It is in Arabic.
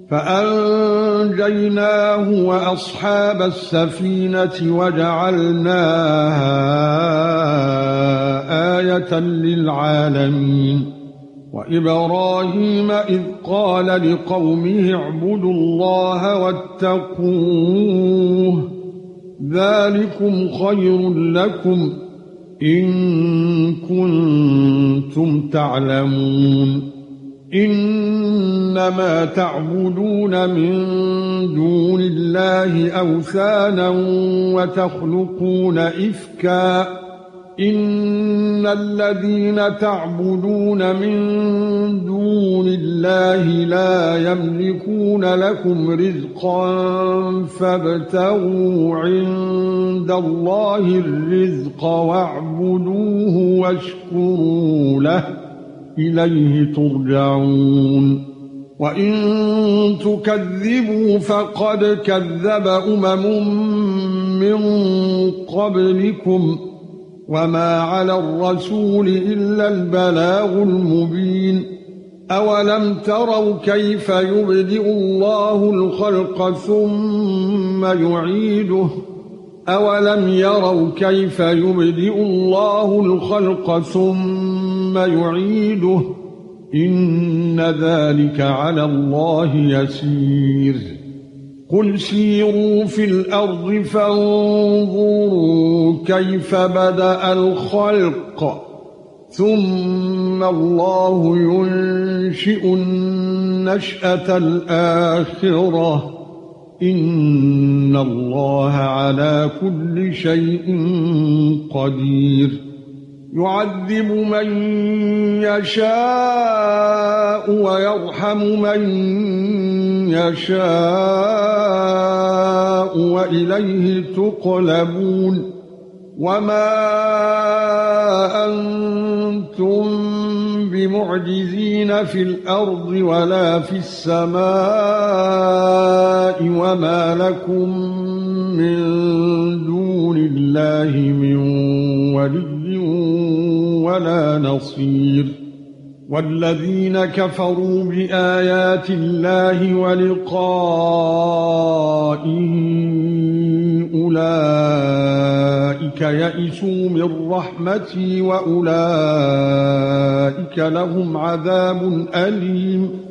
فأنجيناه وأصحاب السفينة وجعلناها آية للعالمين وإبراهيم إذ قال لقومه اعبدوا الله واتقوه ذلكم خير لكم إن كنتم تعلمون إنما تعبدون من دون الله أوثانا وتخلقون إفكا إن الذين تعبدون من دون الله لا يملكون لكم رزقا فابتغوا عند الله الرزق واعبدوه واشكروا له إليه ترجعون وإن تكذبوا فقد كذب من قبلكم وما على الرسول إلا البلاغ المبين أولم تروا كيف يبدئ الله الخلق ثم يعيده أولم يروا كيف يبدئ الله الخلق ثم يعيده إن ذلك على الله يسير قل سيروا في الأرض فانظروا كيف بدأ الخلق ثم الله ينشئ النشأة الآخرة إن الله على كل شيء قدير يعذب من يشاء ويرحم من يشاء وإليه تقلبون وما أنتم بمعجزين في الأرض ولا في السماء وما لكم من دون الله من ولي ولا نصير والذين كفروا بآيات الله ولقائه أولئك يئسوا من رحمتي وأولئك لهم عذاب أليم